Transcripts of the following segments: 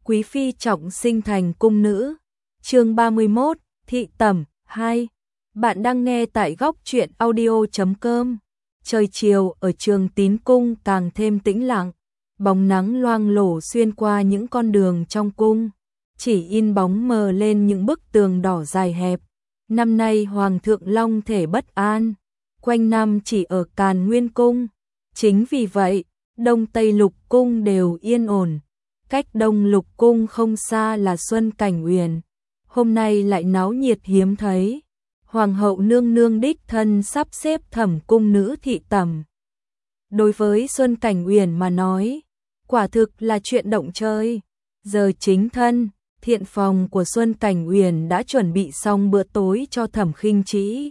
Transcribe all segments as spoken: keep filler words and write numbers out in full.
quý phi trọng sinh thành cung nữ. Chương ba mươi mốt, thị tẩm hai. Bạn đang nghe tại góc truyện audio chấm com. Trời chiều ở Trường Tín cung càng thêm tĩnh lặng, bóng nắng loang lổ xuyên qua những con đường trong cung, chỉ in bóng mờ lên những bức tường đỏ dài hẹp. Năm nay Hoàng thượng long thể bất an, quanh năm chỉ ở Càn Nguyên cung. Chính vì vậy, Đông Tây Lục cung đều yên ổn. Cách Đông Lục cung không xa là Xuân Cảnh Uyển, hôm nay lại náo nhiệt hiếm thấy. Hoàng hậu nương nương đích thân sắp xếp thẩm cung nữ thị tẩm. Đối với Xuân Cảnh Uyển mà nói, quả thực là chuyện động chơi. Giờ chính thân, thiện phòng của Xuân Cảnh Uyển đã chuẩn bị xong bữa tối cho Thẩm Khinh Trĩ.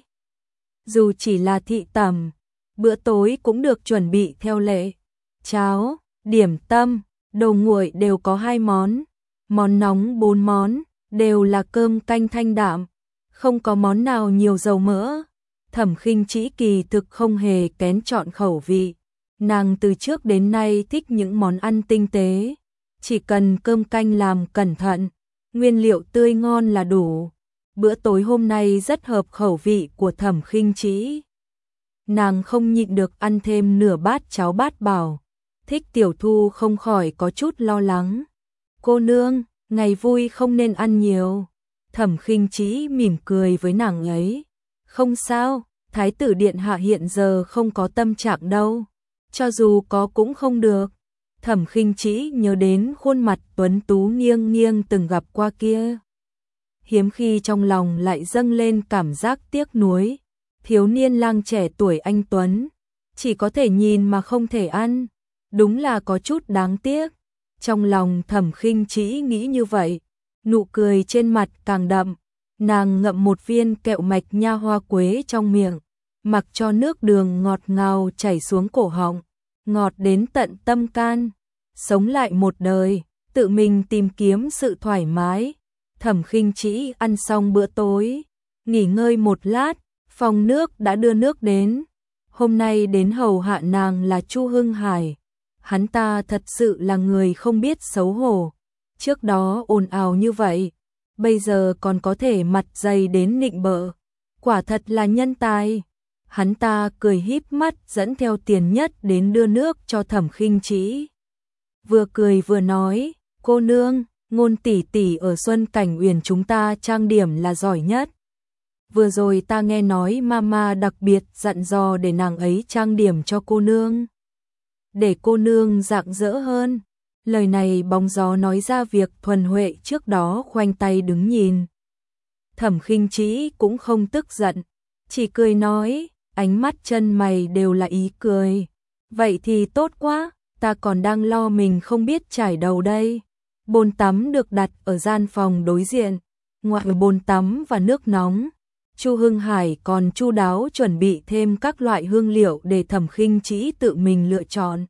Dù chỉ là thị tẩm, bữa tối cũng được chuẩn bị theo lệ. Cháo, điểm tâm, đồ nguội đều có hai món, món nóng bốn món, đều là cơm canh thanh đạm, không có món nào nhiều dầu mỡ. Thẩm Khinh Trĩ kỳ thực không hề kén chọn khẩu vị, nàng từ trước đến nay thích những món ăn tinh tế, chỉ cần cơm canh làm cẩn thận, nguyên liệu tươi ngon là đủ. Bữa tối hôm nay rất hợp khẩu vị của Thẩm Khinh Trĩ. Nàng không nhịn được ăn thêm nửa bát cháo bát bảo. Thích Tiểu Thu không khỏi có chút lo lắng. Cô nương, ngày vui không nên ăn nhiều. Thẩm Khinh Trĩ mỉm cười với nàng ấy. Không sao, Thái tử điện hạ hiện giờ không có tâm trạng đâu. Cho dù có cũng không được. Thẩm Khinh Trĩ nhớ đến khuôn mặt tuấn tú nghiêng nghiêng từng gặp qua kia. Hiếm khi trong lòng lại dâng lên cảm giác tiếc nuối. Thiếu niên lang trẻ tuổi anh tuấn, chỉ có thể nhìn mà không thể ăn. Đúng là có chút đáng tiếc. Trong lòng Thẩm Khinh Trĩ nghĩ như vậy, nụ cười trên mặt càng đậm. Nàng ngậm một viên kẹo mạch nha hoa quế trong miệng, mặc cho nước đường ngọt ngào chảy xuống cổ họng, ngọt đến tận tâm can. Sống lại một đời, tự mình tìm kiếm sự thoải mái. Thẩm Khinh Trĩ ăn xong bữa tối, nghỉ ngơi một lát, phòng nước đã đưa nước đến. Hôm nay đến hầu hạ nàng là Chu Hưng Hải. Hắn ta thật sự là người không biết xấu hổ. Trước đó ồn ào như vậy, bây giờ còn có thể mặt dày đến nịnh bợ. Quả thật là nhân tài. Hắn ta cười híp mắt dẫn theo Tiền Nhất đến đưa nước cho Thẩm Khinh Trĩ. Vừa cười vừa nói, cô nương, Ngôn tỷ tỷ ở Xuân Cảnh Uyển chúng ta trang điểm là giỏi nhất. Vừa rồi ta nghe nói mama đặc biệt dặn dò để nàng ấy trang điểm cho cô nương, để cô nương rạng rỡ hơn. Lời này bóng gió nói ra việc Thuần Huệ trước đó khoanh tay đứng nhìn. Thẩm Khinh Trĩ cũng không tức giận, chỉ cười nói, ánh mắt chân mày đều là ý cười. Vậy thì tốt quá, ta còn đang lo mình không biết chải đầu đây. Bồn tắm được đặt ở gian phòng đối diện, ngoài bồn tắm và nước nóng. Chu Hưng Hải còn chu đáo chuẩn bị thêm các loại hương liệu để Thẩm Khinh Trĩ tự mình lựa chọn.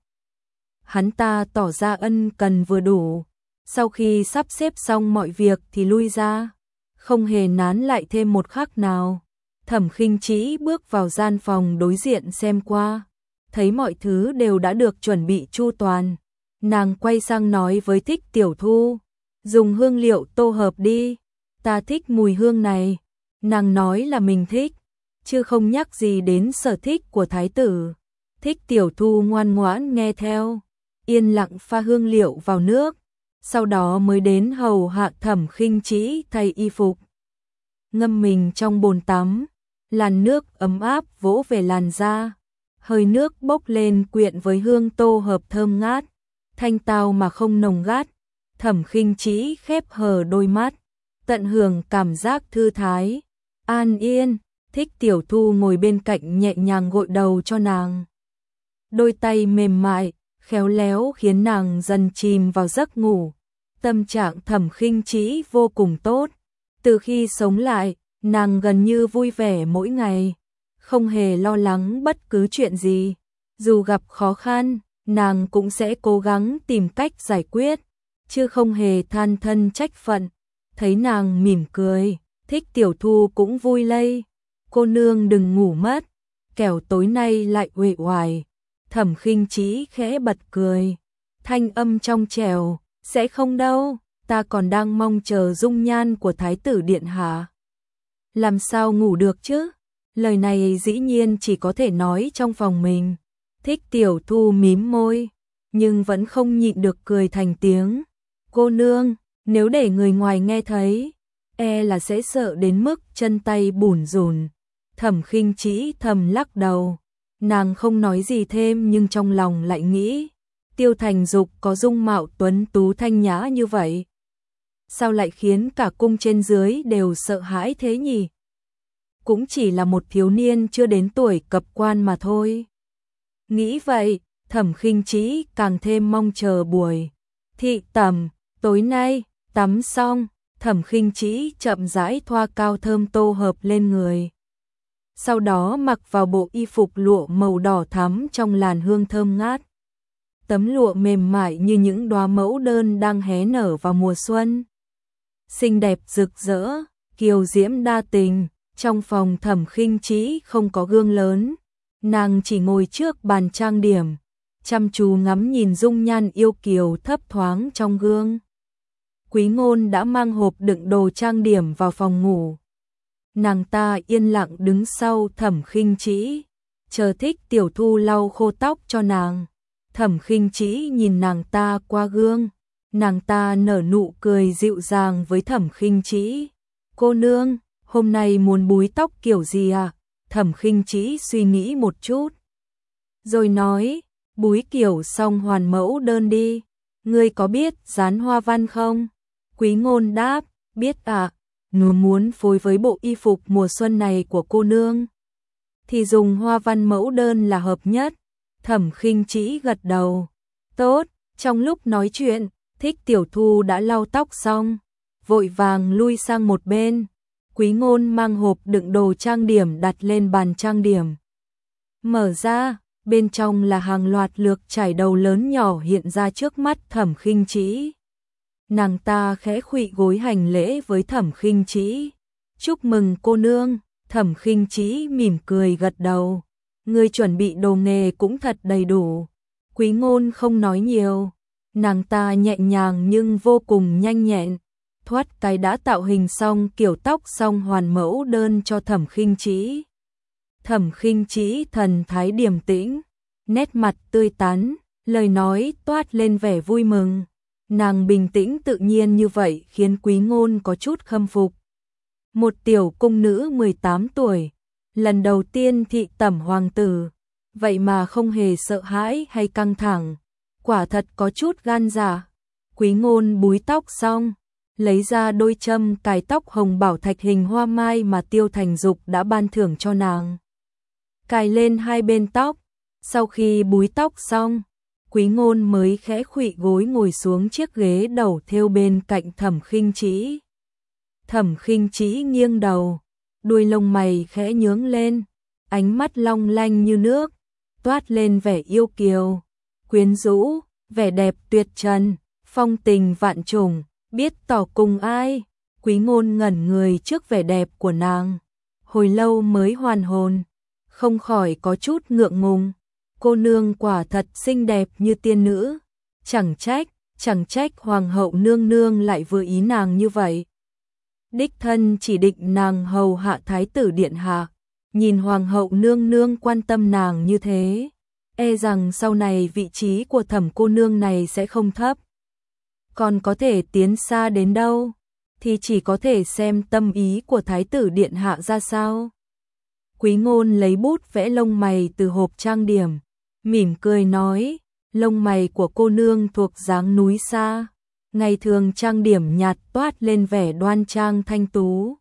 Hắn ta tỏ ra ân cần vừa đủ, sau khi sắp xếp xong mọi việc thì lui ra, không hề nán lại thêm một khắc nào. Thẩm Khinh Trĩ bước vào gian phòng đối diện xem qua, thấy mọi thứ đều đã được chuẩn bị chu toàn. Nàng quay sang nói với Thích Tiểu Thu, dùng hương liệu tô hợp đi, ta thích mùi hương này. Nàng nói là mình thích, chứ không nhắc gì đến sở thích của thái tử. Thích Tiểu Thu ngoan ngoãn nghe theo, yên lặng pha hương liệu vào nước, sau đó mới đến hầu hạ Thẩm Khinh Trĩ thay y phục. Ngâm mình trong bồn tắm, làn nước ấm áp vỗ về làn da, hơi nước bốc lên quyện với hương tô hợp thơm ngát, thanh tao mà không nồng gắt. Thẩm Khinh Trĩ khép hờ đôi mắt, tận hưởng cảm giác thư thái, an yên. Thích Tiểu Thu ngồi bên cạnh nhẹ nhàng gội đầu cho nàng. Đôi tay mềm mại, khéo léo khiến nàng dần chìm vào giấc ngủ. Tâm trạng Thẩm Khinh Trĩ vô cùng tốt. Từ khi sống lại, nàng gần như vui vẻ mỗi ngày, không hề lo lắng bất cứ chuyện gì. Dù gặp khó khăn, nàng cũng sẽ cố gắng tìm cách giải quyết, chứ không hề than thân trách phận. Thấy nàng mỉm cười, Thích Tiểu Thu cũng vui lây. Cô nương đừng ngủ mất, kẻo tối nay lại uể oải. Thẩm Khinh Trĩ khẽ bật cười, thanh âm trong trẻo, sẽ không đâu, ta còn đang mong chờ dung nhan của thái tử điện hạ. Làm sao ngủ được chứ? Lời này dĩ nhiên chỉ có thể nói trong phòng mình. Thích Tiểu Thu mím môi, nhưng vẫn không nhịn được cười thành tiếng. Cô nương, nếu để người ngoài nghe thấy, e là sẽ sợ đến mức chân tay bủn rủn. Thẩm Khinh Trĩ thầm lắc đầu, nàng không nói gì thêm nhưng trong lòng lại nghĩ, Tiêu Thành Dục có dung mạo tuấn tú thanh nhã như vậy, sao lại khiến cả cung trên dưới đều sợ hãi thế nhỉ? Cũng chỉ là một thiếu niên chưa đến tuổi cập quan mà thôi. Nghĩ vậy, Thẩm Khinh Trĩ càng thêm mong chờ buổi thị tẩm. Tối nay, tắm xong, Thẩm Khinh Trĩ chậm rãi thoa cao thơm tô hợp lên người. Sau đó mặc vào bộ y phục lụa màu đỏ thắm trong làn hương thơm ngát. Tấm lụa mềm mại như những đóa mẫu đơn đang hé nở vào mùa xuân. Xinh đẹp rực rỡ, kiều diễm đa tình, trong phòng Thẩm Khinh Trĩ không có gương lớn. Nàng chỉ ngồi trước bàn trang điểm, chăm chú ngắm nhìn dung nhan yêu kiều thấp thoáng trong gương. Quý Ngôn đã mang hộp đựng đồ trang điểm vào phòng ngủ. Nàng ta yên lặng đứng sau Thẩm Khinh Trĩ, chờ Thích Tiểu Thu lau khô tóc cho nàng. Thẩm Khinh Trĩ nhìn nàng ta qua gương, nàng ta nở nụ cười dịu dàng với Thẩm Khinh Trĩ. Cô nương, hôm nay muốn búi tóc kiểu gì à? Thẩm Khinh Trĩ suy nghĩ một chút, rồi nói, búi kiểu song hoàn mẫu đơn đi. Ngươi có biết dán hoa văn không? Quý Ngôn đáp, biết ạ. À, nếu muốn phối với bộ y phục mùa xuân này của cô nương, thì dùng hoa văn mẫu đơn là hợp nhất. Thẩm Khinh Trĩ gật đầu. Tốt. Trong lúc nói chuyện, Thích Tiểu Thu đã lau tóc xong, vội vàng lui sang một bên. Quý Ngôn mang hộp đựng đồ trang điểm đặt lên bàn trang điểm. Mở ra, bên trong là hàng loạt lược chải đầu lớn nhỏ hiện ra trước mắt Thẩm Khinh Trĩ. Nàng ta khẽ khuỵu gối hành lễ với Thẩm Khinh Trĩ. Chúc mừng cô nương. Thẩm Khinh Trĩ mỉm cười gật đầu. Người chuẩn bị đồ nghề cũng thật đầy đủ. Quý Ngôn không nói nhiều. Nàng ta nhẹ nhàng nhưng vô cùng nhanh nhẹn, thoát cái đã tạo hình xong kiểu tóc song hoàn mẫu đơn cho Thẩm Khinh Trĩ. Thẩm Khinh Trĩ thần thái điềm tĩnh, nét mặt tươi tắn, lời nói toát lên vẻ vui mừng. Nàng bình tĩnh tự nhiên như vậy khiến Quý Ngôn có chút khâm phục. Một tiểu cung nữ mười tám tuổi, lần đầu tiên thị tẩm hoàng tử, vậy mà không hề sợ hãi hay căng thẳng, quả thật có chút gan dạ. Quý Ngôn búi tóc xong, lấy ra đôi châm cài tóc hồng bảo thạch hình hoa mai mà Tiêu Thành Dục đã ban thưởng cho nàng. Cài lên hai bên tóc, sau khi búi tóc xong, Quý Ngôn mới khẽ khuỵu gối ngồi xuống chiếc ghế đầu thêu bên cạnh Thẩm Khinh Trĩ. Thẩm Khinh Trĩ nghiêng đầu, đuôi lông mày khẽ nhướng lên, ánh mắt long lanh như nước, toát lên vẻ yêu kiều, quyến rũ, vẻ đẹp tuyệt trần, phong tình vạn trùng, biết tỏ cùng ai. Quý Ngôn ngẩn người trước vẻ đẹp của nàng, hồi lâu mới hoàn hồn, không khỏi có chút ngượng ngùng. Cô nương quả thật xinh đẹp như tiên nữ, chẳng trách, chẳng trách hoàng hậu nương nương lại vừa ý nàng như vậy. Đích thân chỉ định nàng hầu hạ thái tử điện hạ, nhìn hoàng hậu nương nương quan tâm nàng như thế, e rằng sau này vị trí của Thẩm cô nương này sẽ không thấp. Còn có thể tiến xa đến đâu, thì chỉ có thể xem tâm ý của thái tử điện hạ ra sao. Quý Ngôn lấy bút vẽ lông mày từ hộp trang điểm, mỉm cười nói, lông mày của cô nương thuộc dáng núi xa, ngày thường trang điểm nhạt toát lên vẻ đoan trang thanh tú,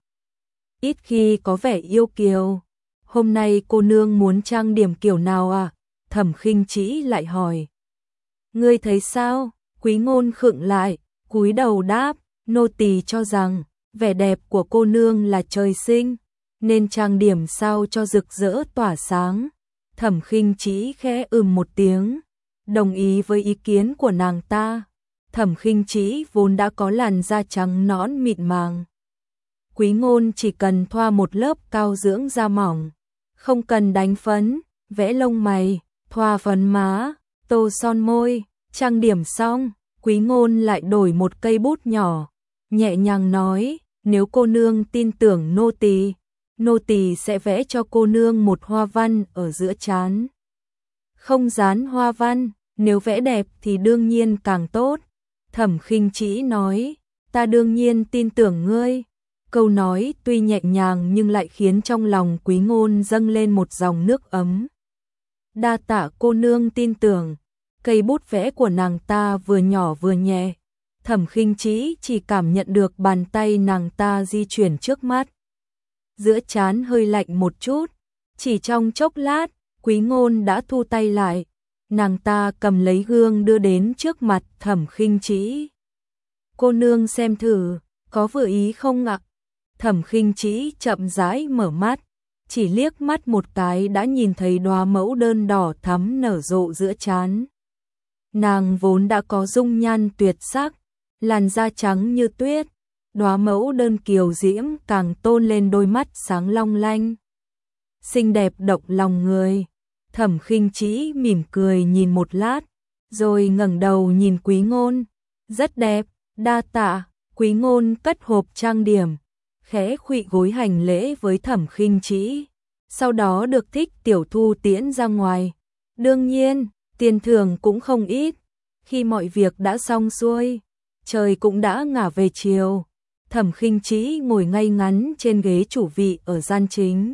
ít khi có vẻ yêu kiều. Hôm nay cô nương muốn trang điểm kiểu nào à? Thẩm Khinh Trĩ lại hỏi. Ngươi thấy sao? Quý Ngôn khựng lại, cúi đầu đáp, nô tỳ cho rằng vẻ đẹp của cô nương là trời sinh, nên trang điểm sao cho rực rỡ tỏa sáng. Thẩm Khinh Trĩ khẽ ừm một tiếng, đồng ý với ý kiến của nàng ta. Thẩm Khinh Trĩ vốn đã có làn da trắng nõn mịn màng. Quý Ngôn chỉ cần thoa một lớp cao dưỡng da mỏng, không cần đánh phấn, vẽ lông mày, thoa phấn má, tô son môi, trang điểm xong, Quý Ngôn lại đổi một cây bút nhỏ, nhẹ nhàng nói, nếu cô nương tin tưởng nô tỳ, nô tỳ sẽ vẽ cho cô nương một hoa văn ở giữa trán. Không dán hoa văn, nếu vẽ đẹp thì đương nhiên càng tốt. Thẩm Khinh Trĩ nói, ta đương nhiên tin tưởng ngươi. Câu nói tuy nhẹ nhàng nhưng lại khiến trong lòng Quý Ngôn dâng lên một dòng nước ấm. Đa tạ cô nương tin tưởng. Cây bút vẽ của nàng ta vừa nhỏ vừa nhẹ. Thẩm Khinh Trĩ chỉ cảm nhận được bàn tay nàng ta di chuyển trước mắt. Giữa trán hơi lạnh một chút, chỉ trong chốc lát, Quý Ngôn đã thu tay lại. Nàng ta cầm lấy gương đưa đến trước mặt Thẩm Khinh Trĩ. Cô nương xem thử, có vừa ý không ạ? Thẩm Khinh Trĩ chậm rãi mở mắt, chỉ liếc mắt một cái đã nhìn thấy đóa mẫu đơn đỏ thắm nở rộ giữa trán. Nàng vốn đã có dung nhan tuyệt sắc, làn da trắng như tuyết, đóa mẫu đơn kiều diễm càng tôn lên đôi mắt sáng long lanh. Xinh đẹp động lòng người. Thẩm Khinh Trĩ mỉm cười nhìn một lát, rồi ngẩng đầu nhìn Quý Ngôn. Rất đẹp, đa tạ. Quý Ngôn cất hộp trang điểm, khẽ khuỵu gối hành lễ với Thẩm Khinh Trĩ, sau đó được Thích Tiểu Thu tiễn ra ngoài. Đương nhiên, tiền thưởng cũng không ít. Khi mọi việc đã xong xuôi, trời cũng đã ngả về chiều. Thẩm Khinh Trĩ ngồi ngay ngắn trên ghế chủ vị ở gian chính.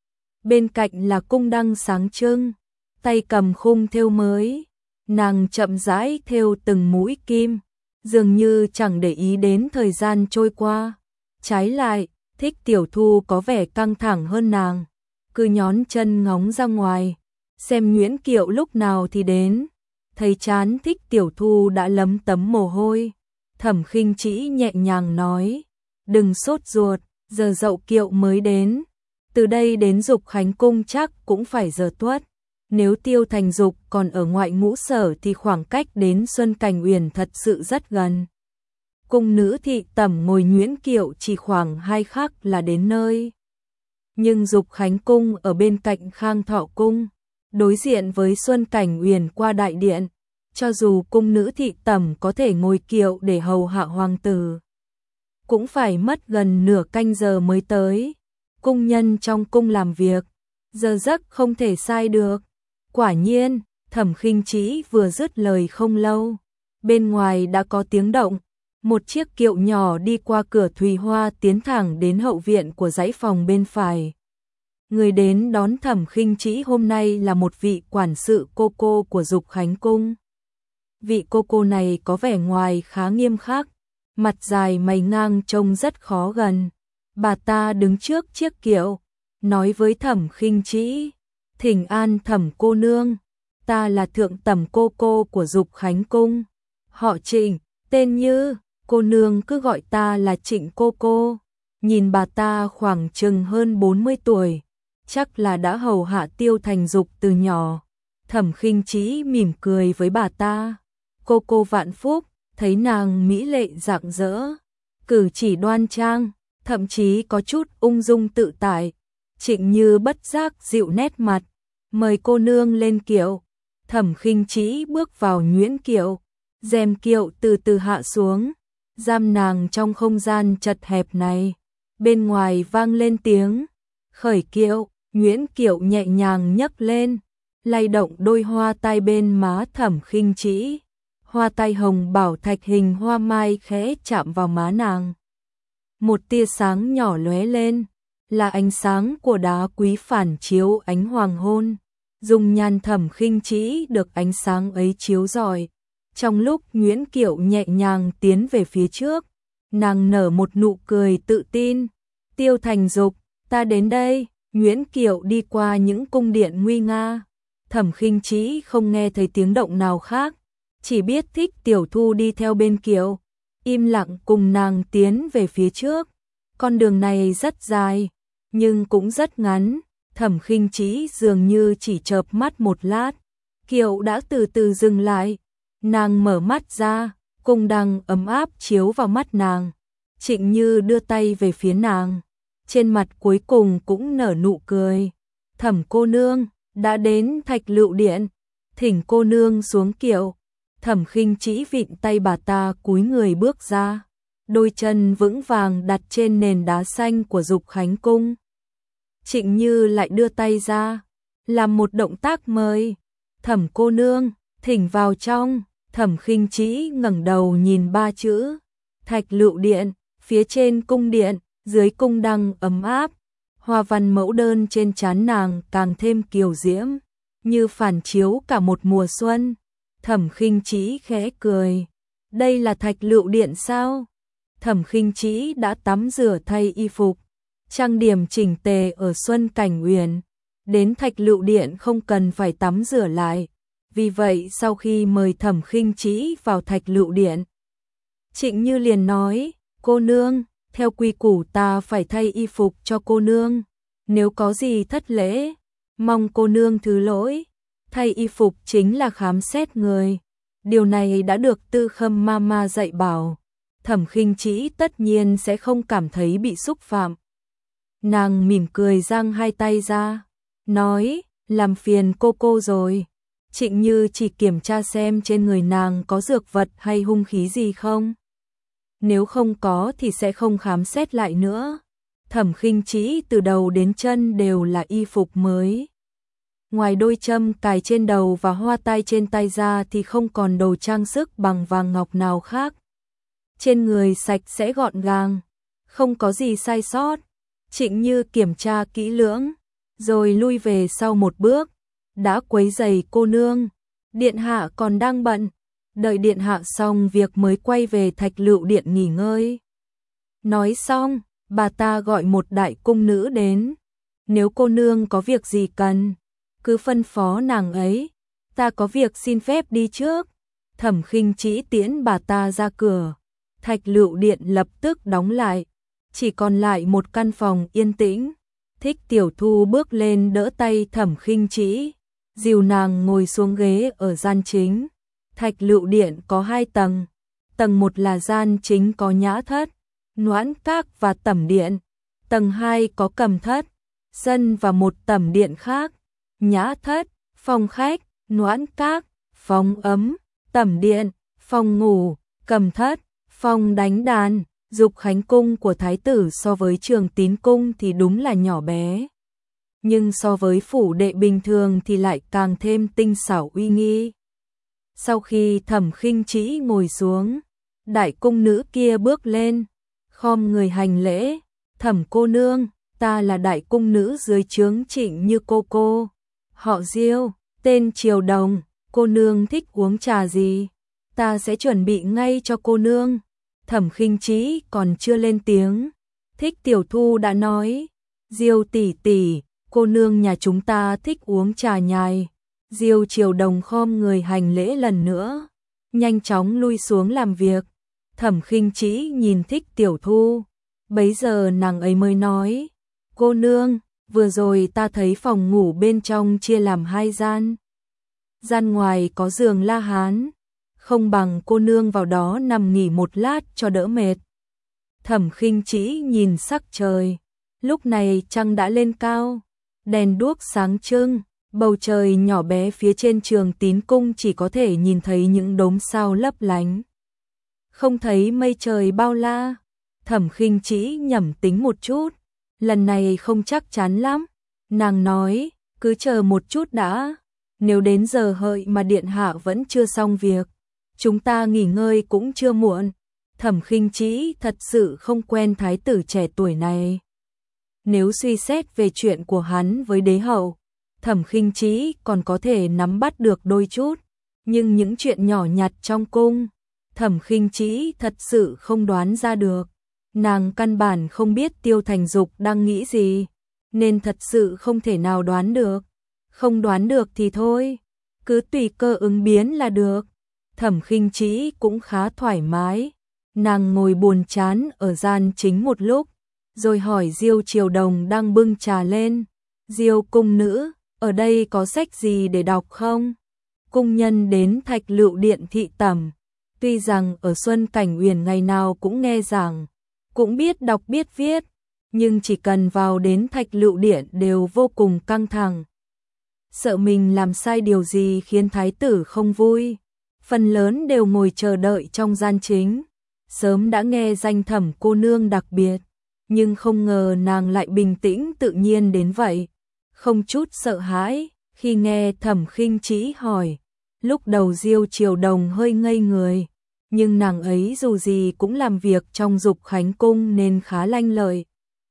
Bên cạnh là cung đăng sáng trưng, tay cầm khung thêu mới, nàng chậm rãi thêu từng mũi kim, dường như chẳng để ý đến thời gian trôi qua. Trái lại, Thích Tiểu Thu có vẻ căng thẳng hơn nàng, cứ nhón chân ngóng ra ngoài, xem Nguyễn Kiệu lúc nào thì đến. Thấy chán Thích Tiểu Thu đã lấm tấm mồ hôi, Thẩm Khinh Trĩ nhẹ nhàng nói, đừng sốt ruột, giờ Dậu Kiệu mới đến. Từ đây đến Dục Khánh Cung chắc cũng phải giờ tuất. Nếu Tiêu Thành Dục còn ở ngoại ngũ sở thì khoảng cách đến Xuân Cảnh Uyển thật sự rất gần. Cung nữ thị tẩm ngồi Nguyễn Kiệu chỉ khoảng hai khắc là đến nơi. Nhưng Dục Khánh Cung ở bên cạnh Khang Thọ Cung, đối diện với Xuân Cảnh Uyển qua đại điện, cho dù cung nữ thị tẩm có thể ngồi kiệu để hầu hạ hoàng tử, cũng phải mất gần nửa canh giờ mới tới. Cung nhân trong cung làm việc, giờ giấc không thể sai được. Quả nhiên, Thẩm Khinh Trĩ vừa dứt lời không lâu, bên ngoài đã có tiếng động, một chiếc kiệu nhỏ đi qua cửa Thùy Hoa tiến thẳng đến hậu viện của dãy phòng bên phải. Người đến đón Thẩm Khinh Trĩ hôm nay là một vị quản sự cô cô của Dục Khánh Cung. Vị cô cô này có vẻ ngoài khá nghiêm khắc, mặt dài mày ngang trông rất khó gần. Bà ta đứng trước chiếc kiệu, nói với Thẩm Khinh Trĩ, thỉnh an Thẩm cô nương, ta là thượng tẩm cô cô của Dục Khánh Cung, họ Trịnh, tên Như, cô nương cứ gọi ta là Trịnh cô cô. Nhìn bà ta khoảng chừng hơn bốn mươi tuổi, chắc là đã hầu hạ Tiêu Thành Dục từ nhỏ. Thẩm Khinh Trĩ mỉm cười với bà ta, cô cô vạn phúc. Thấy nàng mỹ lệ rạng rỡ, cử chỉ đoan trang, thậm chí có chút ung dung tự tại. Trịnh Như bất giác dịu nét mặt, mời cô nương lên kiệu. Thẩm Khinh Trĩ bước vào nhuyễn kiệu, rèm kiệu từ từ hạ xuống, giam nàng trong không gian chật hẹp này. Bên ngoài vang lên tiếng khởi kiệu, nhuyễn kiệu nhẹ nhàng nhấc lên, lay động đôi hoa tai bên má Thẩm Khinh Trĩ. Hoa tai hồng bảo thạch hình hoa mai khẽ chạm vào má nàng. Một tia sáng nhỏ lóe lên, là ánh sáng của đá quý phản chiếu ánh hoàng hôn. Dung nhan Thẩm Khinh Trĩ được ánh sáng ấy chiếu rọi. Trong lúc nhuyễn kiệu nhẹ nhàng tiến về phía trước, nàng nở một nụ cười tự tin. Tiêu Thành Dục, ta đến đây. Nhuyễn kiệu đi qua những cung điện nguy nga. Thẩm Khinh Trĩ không nghe thấy tiếng động nào khác, chỉ biết Thích Tiểu Thu đi theo bên kiệu, im lặng cùng nàng tiến về phía trước. Con đường này rất dài, nhưng cũng rất ngắn. Thẩm Khinh Trĩ dường như chỉ chợp mắt một lát, kiệu đã từ từ dừng lại. Nàng mở mắt ra, cung đăng ấm áp chiếu vào mắt nàng. Trịnh Như đưa tay về phía nàng, trên mặt cuối cùng cũng nở nụ cười. Thẩm cô nương, đã đến Thạch Lựu Điện, thỉnh cô nương xuống kiệu. Thẩm Khinh Trĩ vịn tay bà ta cúi người bước ra, đôi chân vững vàng đặt trên nền đá xanh của Dục Khánh Cung. Trịnh Như lại đưa tay ra, làm một động tác mời, Thẩm cô nương, thỉnh vào trong. Thẩm Khinh Trĩ ngẩng đầu nhìn ba chữ, Thạch Lựu Điện, phía trên cung điện, dưới cung đăng ấm áp, hoa văn mẫu đơn trên trán nàng càng thêm kiều diễm, như phản chiếu cả một mùa xuân. Thẩm Khinh Trĩ khẽ cười, đây là Thạch Lựu Điện sao? Thẩm Khinh Trĩ đã tắm rửa thay y phục, trang điểm chỉnh tề ở Xuân Cảnh Uyển, đến Thạch Lựu Điện không cần phải tắm rửa lại. Vì vậy sau khi mời Thẩm Khinh Trĩ vào Thạch Lựu Điện, Trịnh Như liền nói, cô nương, theo quy củ ta phải thay y phục cho cô nương, nếu có gì thất lễ, mong cô nương thứ lỗi. Thay y phục chính là khám xét người, điều này đã được Tư Khâm Mama dạy bảo, Thẩm Khinh Trĩ tất nhiên sẽ không cảm thấy bị xúc phạm. Nàng mỉm cười giang hai tay ra, nói, làm phiền cô cô rồi. Trịnh Như chỉ kiểm tra xem trên người nàng có dược vật hay hung khí gì không. Nếu không có thì sẽ không khám xét lại nữa. Thẩm Khinh Trĩ từ đầu đến chân đều là y phục mới. Ngoài đôi châm cài trên đầu và hoa tai trên tay ra thì không còn đồ trang sức bằng vàng ngọc nào khác. Trên người sạch sẽ gọn gàng, không có gì sai sót. Trịnh Như kiểm tra kỹ lưỡng, rồi lui về sau một bước. Đã quấy rầy cô nương, điện hạ còn đang bận, đợi điện hạ xong việc mới quay về Thạch Lựu Điện nghỉ ngơi. Nói xong, bà ta gọi một đại cung nữ đến, nếu cô nương có việc gì cần, cứ phân phó nàng ấy, ta có việc xin phép đi trước. Thẩm Khinh Trĩ tiễn bà ta ra cửa, Thạch Lựu Điện lập tức đóng lại, chỉ còn lại một căn phòng yên tĩnh. Thích Tiểu Thu bước lên đỡ tay Thẩm Khinh Trĩ, dìu nàng ngồi xuống ghế ở gian chính. Thạch Lựu Điện có hai tầng, tầng một là gian chính có nhã thất, noãn các và tẩm điện, tầng hai có cầm thất, sân và một tẩm điện khác. Nhã thất, phòng khách, noãn các, phòng ấm, tẩm điện, phòng ngủ, cầm thất, phòng đánh đàn. Dục Khánh Cung của Thái tử so với Trường Tín Cung thì đúng là nhỏ bé, nhưng so với phủ đệ bình thường thì lại càng thêm tinh xảo uy nghi. Sau khi Thẩm Khinh Trĩ ngồi xuống, đại cung nữ kia bước lên, khom người hành lễ, Thẩm cô nương, ta là đại cung nữ dưới trướng Trịnh Như cô cô, họ Diêu, tên Triều Đồng, cô nương thích uống trà gì, ta sẽ chuẩn bị ngay cho cô nương. Thẩm Khinh Trĩ còn chưa lên tiếng, Thích Tiểu Thu đã nói, Diêu tỷ tỷ, cô nương nhà chúng ta thích uống trà nhài. Diêu Triều Đồng khom người hành lễ lần nữa, nhanh chóng lui xuống làm việc. Thẩm Khinh Trĩ nhìn Thích Tiểu Thu, bấy giờ nàng ấy mới nói, cô nương, vừa rồi ta thấy phòng ngủ bên trong chia làm hai gian. Gian ngoài có giường La Hán, không bằng cô nương vào đó nằm nghỉ một lát cho đỡ mệt. Thẩm Khinh Trĩ nhìn sắc trời, lúc này trăng đã lên cao, đèn đuốc sáng trưng, bầu trời nhỏ bé phía trên Trường Tín Cung chỉ có thể nhìn thấy những đốm sao lấp lánh. Không thấy mây trời bao la. Thẩm Khinh Trĩ nhẩm tính một chút, lần này không chắc chắn lắm. Nàng nói, cứ chờ một chút đã, nếu đến giờ hợi mà điện hạ vẫn chưa xong việc, chúng ta nghỉ ngơi cũng chưa muộn. Thẩm Khinh Trĩ thật sự không quen thái tử trẻ tuổi này. Nếu suy xét về chuyện của hắn với đế hậu, Thẩm Khinh Trĩ còn có thể nắm bắt được đôi chút, nhưng những chuyện nhỏ nhặt trong cung, Thẩm Khinh Trĩ thật sự không đoán ra được. Nàng căn bản không biết Tiêu Thành Dục đang nghĩ gì, nên thật sự không thể nào đoán được. Không đoán được thì thôi, cứ tùy cơ ứng biến là được. Thẩm Khinh Trĩ cũng khá thoải mái. Nàng ngồi buồn chán ở gian chính một lúc, rồi hỏi Diêu Triều Đồng đang bưng trà lên. Diêu cung nữ, ở đây có sách gì để đọc không? Cung nhân đến Thạch Lựu Điện thị tẩm, tuy rằng ở Xuân Cảnh Uyển ngày nào cũng nghe giảng, cũng biết đọc biết viết, nhưng chỉ cần vào đến Thạch Lựu Điện đều vô cùng căng thẳng. Sợ mình làm sai điều gì khiến thái tử không vui, phần lớn đều ngồi chờ đợi trong gian chính. Sớm đã nghe danh Thẩm cô nương đặc biệt, nhưng không ngờ nàng lại bình tĩnh tự nhiên đến vậy, không chút sợ hãi. Khi nghe Thẩm Khinh Trĩ hỏi, lúc đầu Diêu Triều Đồng hơi ngây người, nhưng nàng ấy dù gì cũng làm việc trong Dục Khánh cung nên khá lanh lợi.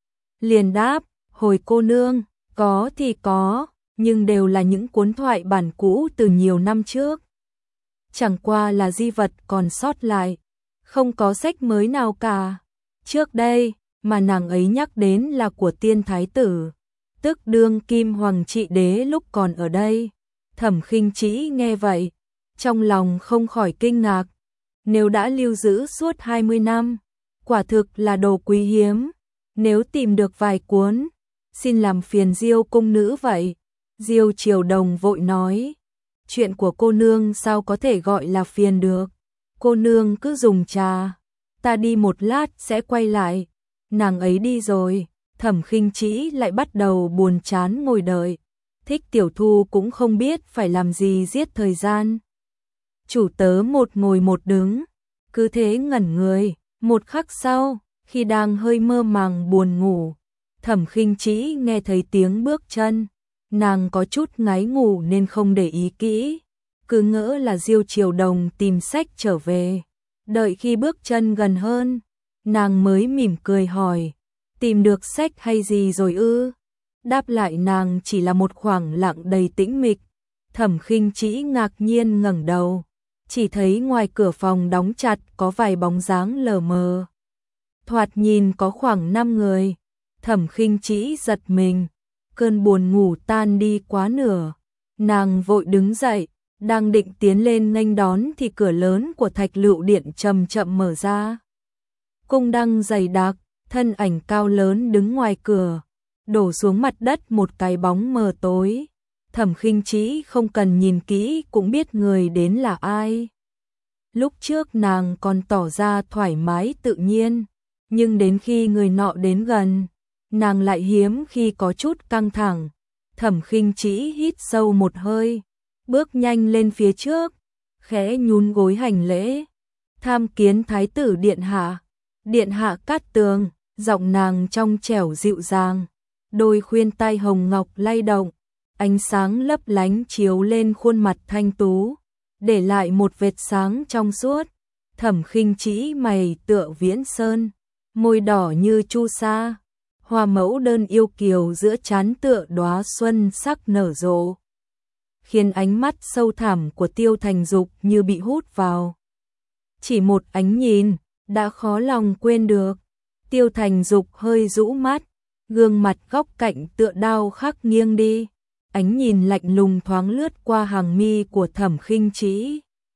Liền đáp, hồi cô nương, có thì có, nhưng đều là những cuốn thoại bản cũ từ nhiều năm trước. Chẳng qua là di vật còn sót lại, không có sách mới nào cả. Trước đây, mà nàng ấy nhắc đến là của tiên thái tử, tức đương kim hoàng trị đế lúc còn ở đây. Thẩm Khinh Trĩ nghe vậy, trong lòng không khỏi kinh ngạc. Nếu đã lưu giữ suốt hai mươi năm, quả thực là đồ quý hiếm. Nếu tìm được vài cuốn, xin làm phiền Diêu cung nữ vậy. Diêu Triều Đồng vội nói, chuyện của cô nương sao có thể gọi là phiền được. Cô nương cứ dùng trà, ta đi một lát sẽ quay lại. Nàng ấy đi rồi, Thẩm Khinh Trĩ lại bắt đầu buồn chán ngồi đợi. Thích Tiểu Thu cũng không biết phải làm gì giết thời gian. Chủ tớ một ngồi một đứng, cứ thế ngẩn người. Một khắc sau, khi đang hơi mơ màng buồn ngủ, Thẩm Khinh Trĩ nghe thấy tiếng bước chân. Nàng có chút ngái ngủ nên không để ý kỹ, cứ ngỡ là Diêu Triều Đồng tìm sách trở về. Đợi khi bước chân gần hơn, nàng mới mỉm cười hỏi, tìm được sách hay gì rồi ư? Đáp lại nàng chỉ là một khoảng lặng đầy tĩnh mịch. Thẩm Khinh Trĩ ngạc nhiên ngẩng đầu, chỉ thấy ngoài cửa phòng đóng chặt có vài bóng dáng lờ mờ. Thoạt nhìn có khoảng năm người. Thẩm Khinh Trĩ giật mình, cơn buồn ngủ tan đi quá nửa. Nàng vội đứng dậy, đang định tiến lên nghênh đón thì cửa lớn của Thạch Lựu Điện chậm chậm mở ra. Cung đăng dày đặc, thân ảnh cao lớn đứng ngoài cửa, đổ xuống mặt đất một cái bóng mờ tối. Thẩm Khinh Trĩ không cần nhìn kỹ cũng biết người đến là ai. Lúc trước nàng còn tỏ ra thoải mái tự nhiên, nhưng đến khi người nọ đến gần, nàng lại hiếm khi có chút căng thẳng. Thẩm Khinh Trĩ hít sâu một hơi, bước nhanh lên phía trước, khẽ nhún gối hành lễ. Tham kiến thái tử điện hạ. Điện hạ Cát Tường. Giọng nàng trong trẻo dịu dàng, đôi khuyên tai hồng ngọc lay động, ánh sáng lấp lánh chiếu lên khuôn mặt thanh tú, để lại một vệt sáng trong suốt. Thẩm Khinh Trĩ mày tựa viễn sơn, môi đỏ như chu sa, hoa mẫu đơn yêu kiều giữa trán tựa đóa xuân sắc nở rộ, khiến ánh mắt sâu thẳm của Tiêu Thành Dục như bị hút vào. Chỉ một ánh nhìn đã khó lòng quên được. Tiêu Thành Dục hơi rũ mắt, gương mặt góc cạnh tựa đao khắc nghiêng đi, ánh nhìn lạnh lùng thoáng lướt qua hàng mi của Thẩm Khinh Trĩ.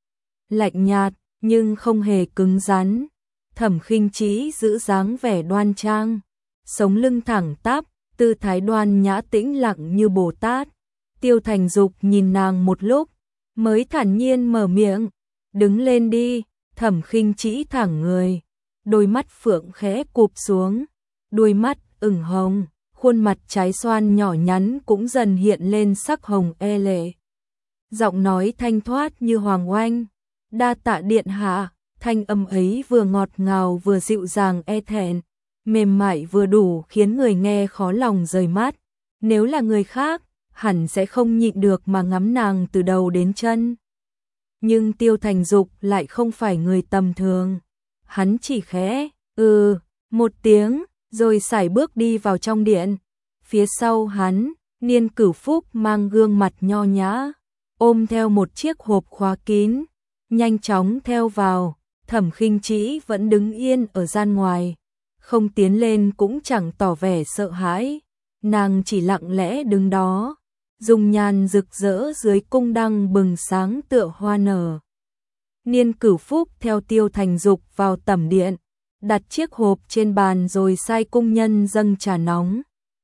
Lạnh nhạt nhưng không hề cứng rắn. Thẩm Khinh Trĩ giữ dáng vẻ đoan trang, sống lưng thẳng tắp, tư thái đoan nhã tĩnh lặng như Bồ Tát. Tiêu Thành Dục nhìn nàng một lúc, mới thản nhiên mở miệng, đứng lên đi. Thẩm Khinh Trĩ thẳng người, đôi mắt phượng khẽ cụp xuống, đuôi mắt ửng hồng, khuôn mặt trái xoan nhỏ nhắn cũng dần hiện lên sắc hồng e lệ. Giọng nói thanh thoát như hoàng oanh, đa tạ điện hạ. Thanh âm ấy vừa ngọt ngào vừa dịu dàng e thẹn, mềm mại vừa đủ khiến người nghe khó lòng rời mắt. Nếu là người khác, hẳn sẽ không nhịn được mà ngắm nàng từ đầu đến chân. Nhưng Tiêu Thành Dục lại không phải người tầm thường. Hắn chỉ khẽ, ừ, một tiếng, rồi sải bước đi vào trong điện. Phía sau hắn, Niên Cửu Phúc mang gương mặt nho nhã, ôm theo một chiếc hộp khóa kín, nhanh chóng theo vào. Thẩm Khinh Trĩ vẫn đứng yên ở gian ngoài, không tiến lên cũng chẳng tỏ vẻ sợ hãi. Nàng chỉ lặng lẽ đứng đó, dung nhan rực rỡ dưới cung đăng bừng sáng tựa hoa nở. Niên Cửu Phúc theo Tiêu Thành Dục vào tẩm điện, đặt chiếc hộp trên bàn rồi sai cung nhân dâng trà nóng,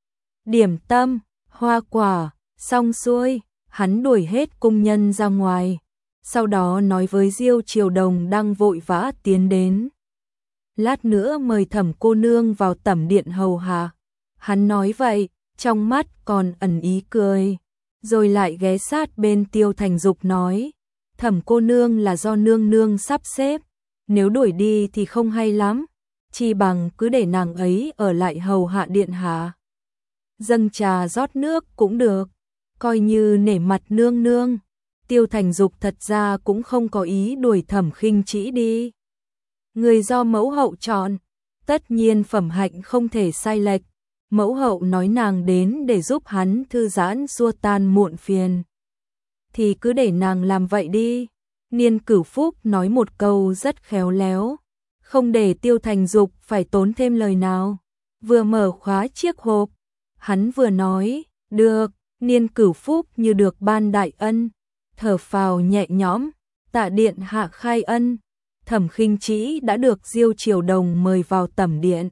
điểm tâm, hoa quả. Xong xuôi, hắn đuổi hết cung nhân ra ngoài, sau đó nói với Diêu Triều Đồng đang vội vã tiến đến, lát nữa mời Thẩm cô nương vào tẩm điện hầu hạ. Hắn nói vậy, trong mắt còn ẩn ý cười, rồi lại ghé sát bên Tiêu Thành Dục nói, Thẩm cô nương là do nương nương sắp xếp, nếu đuổi đi thì không hay lắm, chi bằng cứ để nàng ấy ở lại hầu hạ điện hạ. Dâng trà rót nước cũng được, coi như nể mặt nương nương. Tiêu Thành Dục thật ra cũng không có ý đuổi Thẩm Khinh Trĩ đi. Người do mẫu hậu chọn, tất nhiên phẩm hạnh không thể sai lệch. Mẫu hậu nói nàng đến để giúp hắn thư giãn xua tan muộn phiền, thì cứ để nàng làm vậy đi. Niên Cửu Phúc nói một câu rất khéo léo, không để Tiêu Thành Dục phải tốn thêm lời nào. Vừa mở khóa chiếc hộp, hắn vừa nói, được. Niên Cửu Phúc như được ban đại ân, thở phào nhẹ nhõm, tạ điện hạ khai ân. Thẩm Khinh Trĩ đã được Diêu Triều Đồng mời vào tẩm điện.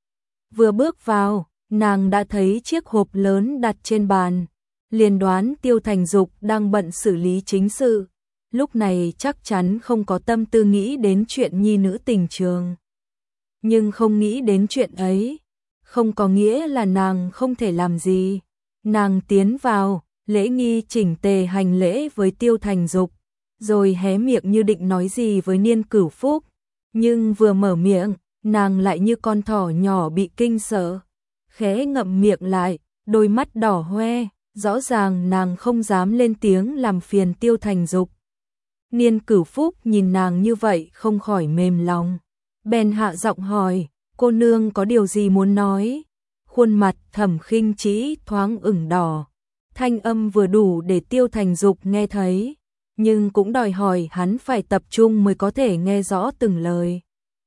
Vừa bước vào, nàng đã thấy chiếc hộp lớn đặt trên bàn, liền đoán Tiêu Thành Dục đang bận xử lý chính sự, lúc này chắc chắn không có tâm tư nghĩ đến chuyện nhi nữ tình trường. Nhưng không nghĩ đến chuyện ấy, không có nghĩa là nàng không thể làm gì. Nàng tiến vào, lễ nghi chỉnh tề hành lễ với Tiêu Thành Dục, rồi hé miệng như định nói gì với Niên Cửu Phúc, nhưng vừa mở miệng, nàng lại như con thỏ nhỏ bị kinh sợ, khẽ ngậm miệng lại, đôi mắt đỏ hoe, rõ ràng nàng không dám lên tiếng làm phiền Tiêu Thành Dục. Niên Cửu Phúc nhìn nàng như vậy không khỏi mềm lòng, bèn hạ giọng hỏi, cô nương có điều gì muốn nói? Khuôn mặt Thẩm Khinh Trĩ thoáng ửng đỏ, thanh âm vừa đủ để Tiêu Thành Dục nghe thấy, nhưng cũng đòi hỏi hắn phải tập trung mới có thể nghe rõ từng lời.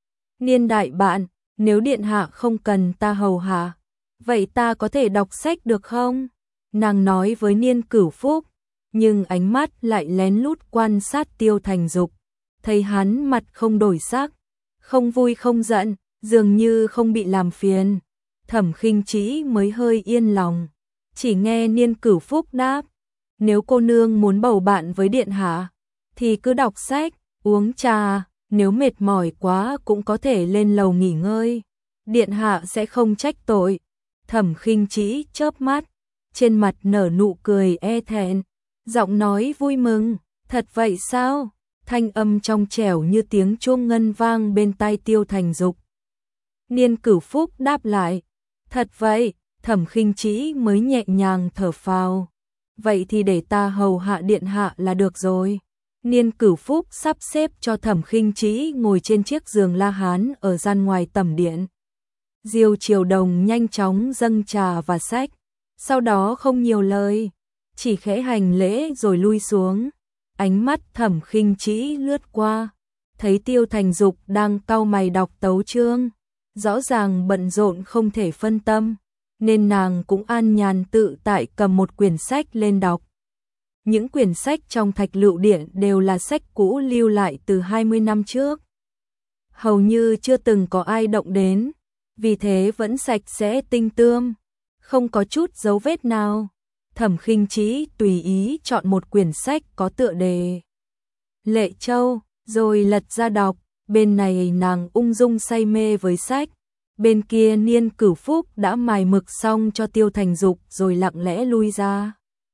Niên đại bạn, nếu điện hạ không cần ta hầu hạ, vậy ta có thể đọc sách được không? Nàng nói với Niên Cửu Phúc, nhưng ánh mắt lại lén lút quan sát Tiêu Thành Dục, thấy hắn mặt không đổi sắc, không vui không giận, dường như không bị làm phiền. Thẩm Khinh Trĩ mới hơi yên lòng, chỉ nghe Niên Cửu Phúc đáp, nếu cô nương muốn bầu bạn với điện hạ, thì cứ đọc sách, uống trà, nếu mệt mỏi quá cũng có thể lên lầu nghỉ ngơi, điện hạ sẽ không trách tội. Thẩm Khinh Trĩ chớp mắt, trên mặt nở nụ cười e thẹn, giọng nói vui mừng, thật vậy sao? Thanh âm trong trẻo như tiếng chuông ngân vang bên tai Tiêu Thành Dục. Niên Cửu Phúc đáp lại, thật vậy. Thẩm Khinh Trĩ mới nhẹ nhàng thở phào, vậy thì để ta hầu hạ điện hạ là được rồi. Niên Cửu Phúc sắp xếp cho Thẩm Khinh Trĩ ngồi trên chiếc giường La Hán ở gian ngoài tẩm điện. Diêu Triều Đồng nhanh chóng dâng trà và sách, sau đó không nhiều lời, chỉ khẽ hành lễ rồi lui xuống. Ánh mắt Thẩm Khinh Trĩ lướt qua, thấy Tiêu Thành Dục đang cau mày đọc tấu chương, rõ ràng bận rộn không thể phân tâm, nên nàng cũng an nhàn tự tại cầm một quyển sách lên đọc. Những quyển sách trong Thạch Lựu Điện đều là sách cũ lưu lại từ hai mươi năm trước, hầu như chưa từng có ai động đến, vì thế vẫn sạch sẽ tinh tươm, không có chút dấu vết nào. Thẩm Khinh Trĩ tùy ý chọn một quyển sách có tựa đề Lệ Châu, rồi lật ra đọc, bên này nàng ung dung say mê với sách, bên kia Niên Cửu Phúc đã mài mực xong cho Tiêu Thành Dục rồi lặng lẽ lui ra.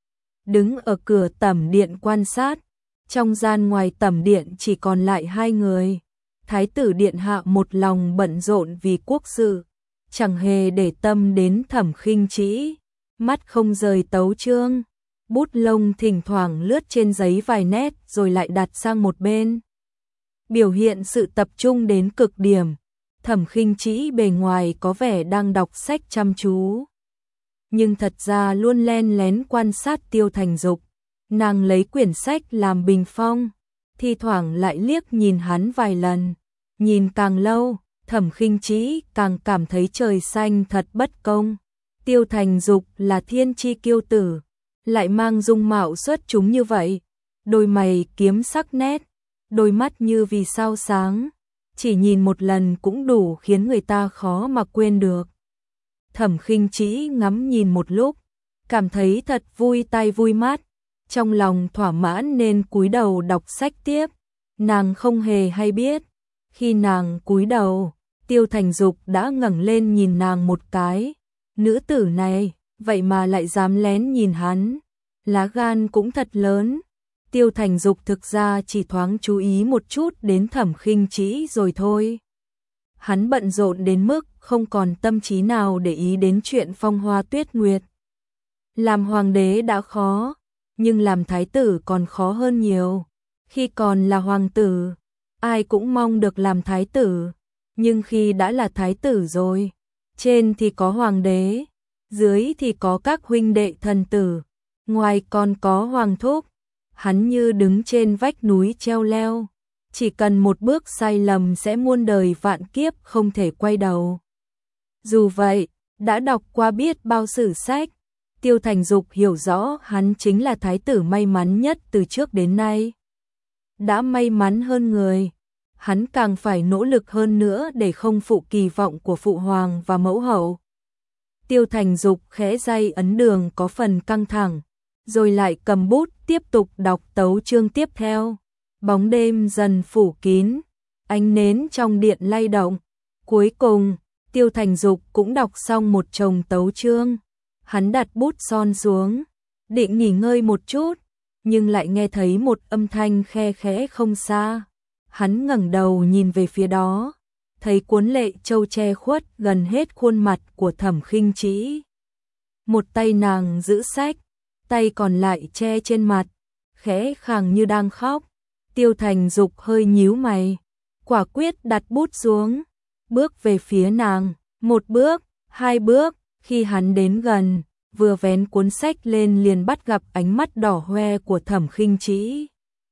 Đứng ở cửa tẩm điện quan sát, trong gian ngoài tẩm điện chỉ còn lại hai người. Thái tử điện hạ một lòng bận rộn vì quốc sự, chẳng hề để tâm đến Thẩm Khinh Trĩ, mắt không rời tấu chương, bút lông thỉnh thoảng lướt trên giấy vài nét rồi lại đặt sang một bên, biểu hiện sự tập trung đến cực điểm. Thẩm Khinh Trĩ bề ngoài có vẻ đang đọc sách chăm chú, nhưng thật ra luôn len lén quan sát Tiêu Thành Dục. Nàng lấy quyển sách làm bình phong, thi thoảng lại liếc nhìn hắn vài lần, nhìn càng lâu, Thẩm Khinh Trĩ càng cảm thấy trời xanh thật bất công. Tiêu Thành Dục là thiên chi kiêu tử, lại mang dung mạo xuất chúng như vậy, đôi mày kiếm sắc nét, đôi mắt như vì sao sáng, chỉ nhìn một lần cũng đủ khiến người ta khó mà quên được. Thẩm Khinh Trĩ ngắm nhìn một lúc, cảm thấy thật vui tai vui mắt, trong lòng thỏa mãn nên cúi đầu đọc sách tiếp. Nàng không hề hay biết, khi nàng cúi đầu, Tiêu Thành Dục đã ngẩng lên nhìn nàng một cái. Nữ tử này, vậy mà lại dám lén nhìn hắn, lá gan cũng thật lớn. Tiêu Thành Dục thực ra chỉ thoáng chú ý một chút đến Thẩm Khinh Trĩ rồi thôi. Hắn bận rộn đến mức không còn tâm trí nào để ý đến chuyện Phong Hoa Tuyết Nguyệt. Làm hoàng đế đã khó, nhưng làm thái tử còn khó hơn nhiều. Khi còn là hoàng tử, ai cũng mong được làm thái tử, nhưng khi đã là thái tử rồi, trên thì có hoàng đế, dưới thì có các huynh đệ thần tử, ngoài còn có hoàng thúc. Hắn như đứng trên vách núi treo leo, chỉ cần một bước sai lầm sẽ muôn đời vạn kiếp không thể quay đầu. Dù vậy, đã đọc qua biết bao sử sách, Tiêu Thành Dục hiểu rõ hắn chính là thái tử may mắn nhất từ trước đến nay. Đã may mắn hơn người, hắn càng phải nỗ lực hơn nữa để không phụ kỳ vọng của phụ hoàng và mẫu hậu. Tiêu Thành Dục khẽ day ấn đường có phần căng thẳng, rồi lại cầm bút tiếp tục đọc tấu chương tiếp theo. Bóng đêm dần phủ kín, ánh nến trong điện lay động. Cuối cùng, Tiêu Thành Dục cũng đọc xong một chồng tấu chương. Hắn đặt bút son xuống, định nghỉ ngơi một chút, nhưng lại nghe thấy một âm thanh khe khẽ không xa. Hắn ngẩng đầu nhìn về phía đó, thấy cuốn lệ châu che khuất gần hết khuôn mặt của Thẩm Khinh Trĩ. Một tay nàng giữ sách, tay còn lại che trên mặt, khẽ khàng như đang khóc. Tiêu Thành Dục hơi nhíu mày, quả quyết đặt bút xuống, bước về phía nàng, một bước, hai bước, khi hắn đến gần, vừa vén cuốn sách lên liền bắt gặp ánh mắt đỏ hoe của Thẩm Khinh Trĩ.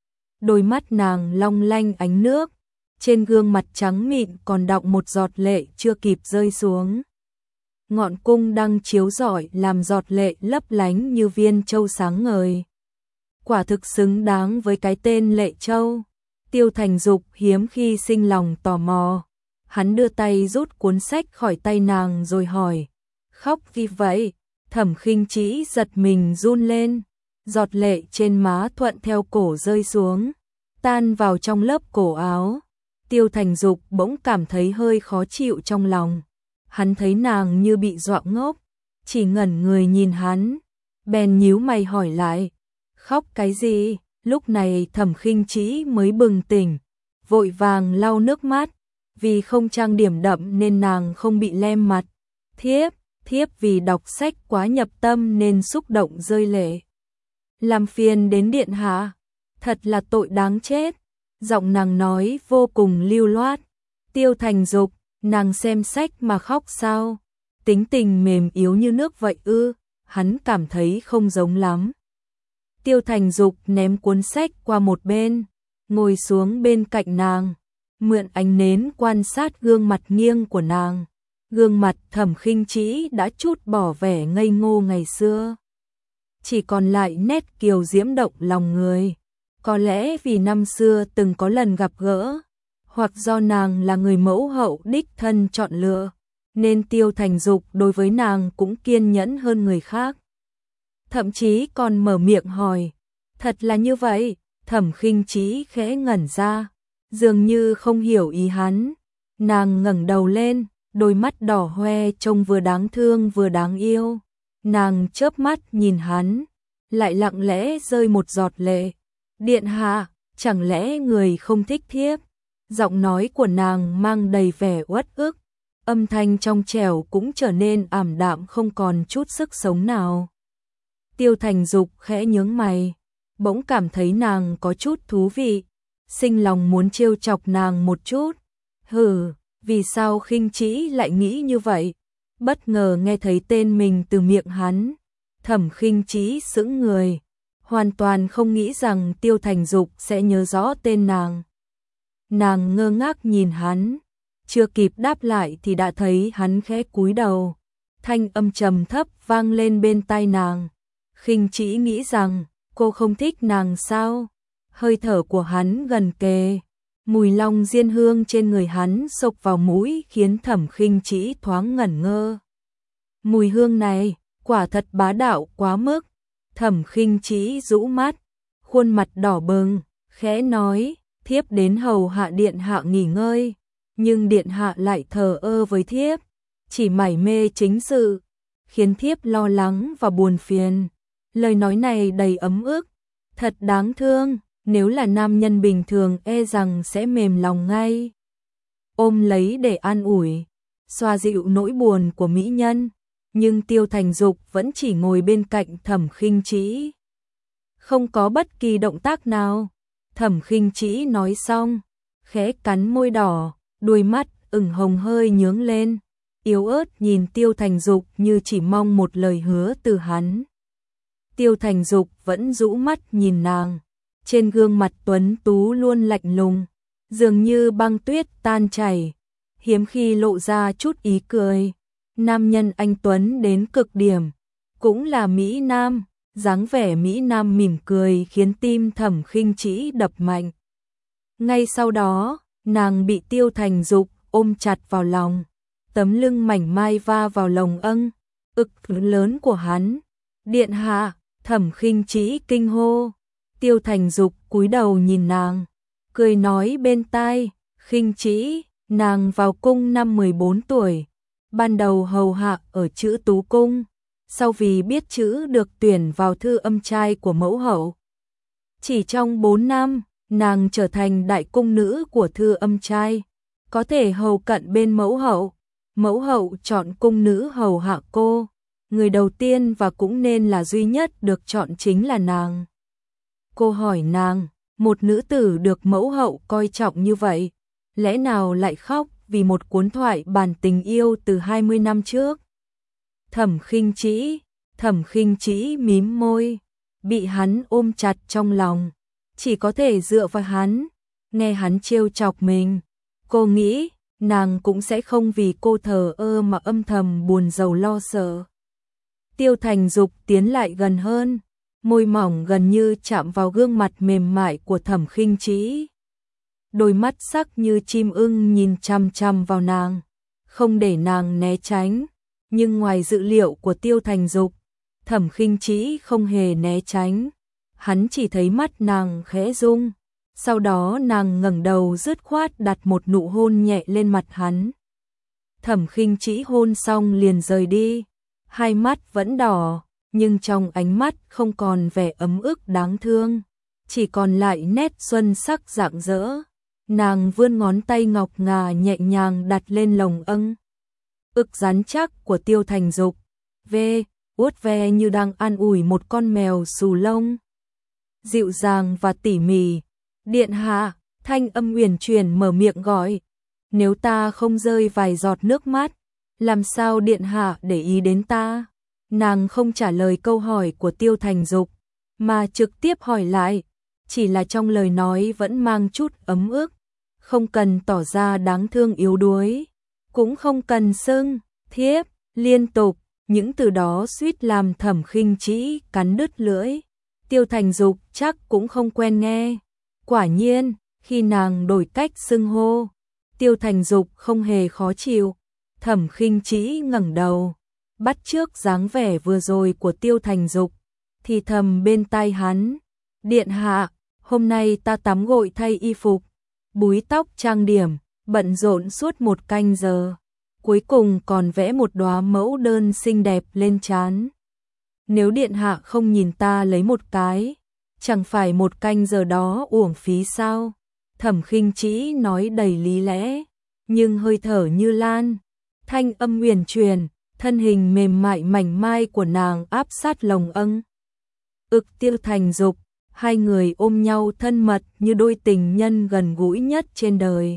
Đôi mắt nàng long lanh ánh nước, trên gương mặt trắng mịn còn đọng một giọt lệ chưa kịp rơi xuống. Ngọn cung đang chiếu rọi làm giọt lệ lấp lánh như viên châu sáng ngời. Quả thực xứng đáng với cái tên Lệ Châu. Tiêu Thành Dục hiếm khi sinh lòng tò mò. Hắn đưa tay rút cuốn sách khỏi tay nàng rồi hỏi, khóc gì vậy? Thẩm Khinh Trĩ giật mình run lên, giọt lệ trên má thuận theo cổ rơi xuống, tan vào trong lớp cổ áo. Tiêu Thành Dục bỗng cảm thấy hơi khó chịu trong lòng. Hắn thấy nàng như bị dọa ngốc, chỉ ngẩn người nhìn hắn, bèn nhíu mày hỏi lại, khóc cái gì? Lúc này Thẩm Khinh Trĩ mới bừng tỉnh, vội vàng lau nước mắt, vì không trang điểm đậm nên nàng không bị lem mặt. Thiếp, thiếp vì đọc sách quá nhập tâm nên xúc động rơi lệ. Làm phiền đến điện hạ, thật là tội đáng chết. Giọng nàng nói vô cùng lưu loát. Tiêu Thành Dục, nàng xem sách mà khóc sao? Tính tình mềm yếu như nước vậy ư? Hắn cảm thấy không giống lắm. Tiêu Thành Dục ném cuốn sách qua một bên, ngồi xuống bên cạnh nàng, mượn ánh nến quan sát gương mặt nghiêng của nàng. Gương mặt Thẩm Khinh Trĩ đã trút bỏ vẻ ngây ngô ngày xưa, chỉ còn lại nét kiều diễm động lòng người. Có lẽ vì năm xưa từng có lần gặp gỡ, hoặc do nàng là người mẫu hậu đích thân chọn lựa, nên Tiêu Thành Dục đối với nàng cũng kiên nhẫn hơn người khác. Thậm chí còn mở miệng hỏi, thật là như vậy? Thẩm Khinh Trĩ khẽ ngẩn ra, dường như không hiểu ý hắn. Nàng ngẩng đầu lên, đôi mắt đỏ hoe trông vừa đáng thương vừa đáng yêu. Nàng chớp mắt nhìn hắn, lại lặng lẽ rơi một giọt lệ. Điện hạ, chẳng lẽ người không thích thiếp? Giọng nói của nàng mang đầy vẻ uất ức, âm thanh trong trẻo cũng trở nên ảm đạm không còn chút sức sống nào. Tiêu Thành Dục khẽ nhướng mày, bỗng cảm thấy nàng có chút thú vị, sinh lòng muốn trêu chọc nàng một chút. Hừ, vì sao Khinh Trĩ lại nghĩ như vậy? Bất ngờ nghe thấy tên mình từ miệng hắn, Thẩm Khinh Trĩ sững người, hoàn toàn không nghĩ rằng Tiêu Thành Dục sẽ nhớ rõ tên nàng. Nàng ngơ ngác nhìn hắn, chưa kịp đáp lại thì đã thấy hắn khẽ cúi đầu, thanh âm trầm thấp vang lên bên tai nàng. Khinh Trĩ nghĩ rằng cô không thích nàng sao? Hơi thở của hắn gần kề, mùi long diên hương trên người hắn xộc vào mũi khiến Thẩm Khinh Trĩ thoáng ngẩn ngơ. Mùi hương này quả thật bá đạo quá mức. Thẩm Khinh Trĩ rũ mắt, khuôn mặt đỏ bừng, khẽ nói, thiếp đến hầu hạ điện hạ nghỉ ngơi, nhưng điện hạ lại thờ ơ với thiếp, chỉ mải mê chính sự, khiến thiếp lo lắng và buồn phiền. Lời nói này đầy ấm ức, Thật đáng thương, nếu là nam nhân bình thường e rằng sẽ mềm lòng ngay. Ôm lấy để an ủi, xoa dịu nỗi buồn của mỹ nhân, nhưng Tiêu Thành Dục vẫn chỉ ngồi bên cạnh Thẩm Khinh Trĩ. Không có bất kỳ động tác nào. Thẩm Khinh Trĩ nói xong, khẽ cắn môi đỏ, đuôi mắt ửng hồng hơi nhướng lên, yếu ớt nhìn Tiêu Thành Dục như chỉ mong một lời hứa từ hắn. Tiêu Thành Dục vẫn rũ mắt nhìn nàng, trên gương mặt tuấn tú luôn lạnh lùng, dường như băng tuyết tan chảy, hiếm khi lộ ra chút ý cười. Nam nhân anh tuấn đến cực điểm, cũng là mỹ nam, dáng vẻ mỹ nam mỉm cười khiến tim Thẩm Khinh Trĩ đập mạnh. Ngay sau đó, nàng bị Tiêu Thành Dục ôm chặt vào lòng, tấm lưng mảnh mai va vào lồng âng, ực lớn của hắn. Điện hạ, Thẩm Khinh Trĩ kinh hô. Tiêu Thành Dục cúi đầu nhìn nàng, cười nói bên tai, Khinh Trĩ, nàng vào cung năm mười bốn tuổi, ban đầu hầu hạ ở Chữ Tú Cung, sau vì biết chữ được tuyển vào thư âm trai của mẫu hậu. Chỉ trong bốn năm, nàng trở thành đại cung nữ của thư âm trai, có thể hầu cận bên mẫu hậu. Mẫu hậu chọn cung nữ hầu hạ cô, người đầu tiên và cũng nên là duy nhất được chọn chính là nàng. Cô hỏi nàng, một nữ tử được mẫu hậu coi trọng như vậy, lẽ nào lại khóc vì một cuốn thoại bản tình yêu từ hai mươi năm trước? Thẩm Khinh Trĩ, Thẩm Khinh Trĩ mím môi, bị hắn ôm chặt trong lòng, chỉ có thể dựa vào hắn, nghe hắn trêu chọc mình. Cô nghĩ, nàng cũng sẽ không vì cô thờ ơ mà âm thầm buồn rầu lo sợ. Tiêu Thành Dục tiến lại gần hơn, môi mỏng gần như chạm vào gương mặt mềm mại của Thẩm Khinh Trĩ. Đôi mắt sắc như chim ưng nhìn chằm chằm vào nàng, không để nàng né tránh, nhưng ngoài dự liệu của Tiêu Thành Dục, Thẩm Khinh Trĩ không hề né tránh, hắn chỉ thấy mắt nàng khẽ rung, sau đó nàng ngẩng đầu dứt khoát đặt một nụ hôn nhẹ lên mặt hắn. Thẩm Khinh Trĩ hôn xong liền rời đi, hai mắt vẫn đỏ, nhưng trong ánh mắt không còn vẻ ấm ức đáng thương, chỉ còn lại nét xuân sắc rạng rỡ. Nàng vươn ngón tay ngọc ngà nhẹ nhàng đặt lên lồng âng ực rắn chắc của Tiêu Thành Dục, ve, vuốt ve như đang an ủi một con mèo xù lông. Dịu dàng và tỉ mỉ, điện hạ, thanh âm uyển chuyển mở miệng gọi. Nếu ta không rơi vài giọt nước mắt, làm sao điện hạ để ý đến ta? Nàng không trả lời câu hỏi của Tiêu Thành Dục, mà trực tiếp hỏi lại, chỉ là trong lời nói vẫn mang chút ấm ức, không cần tỏ ra đáng thương yếu đuối, cũng không cần xưng thiếp liên tục, những từ đó suýt làm Thẩm Khinh Trĩ cắn đứt lưỡi. Tiêu Thành Dục chắc cũng không quen nghe. Quả nhiên, khi nàng đổi cách xưng hô, Tiêu Thành Dục không hề khó chịu. Thẩm Khinh Trĩ ngẩng đầu, bắt chước dáng vẻ vừa rồi của Tiêu Thành Dục, thì thầm bên tai hắn, điện hạ, hôm nay ta tắm gội thay y phục, búi tóc trang điểm, bận rộn suốt một canh giờ, cuối cùng còn vẽ một đóa mẫu đơn xinh đẹp lên trán. Nếu điện hạ không nhìn ta lấy một cái, chẳng phải một canh giờ đó uổng phí sao? Thẩm Khinh Trĩ nói đầy lý lẽ, nhưng hơi thở như lan, thanh âm uyển chuyển, thân hình mềm mại mảnh mai của nàng áp sát lồng âng ực Tiêu Thành Dục, hai người ôm nhau thân mật như đôi tình nhân gần gũi nhất trên đời.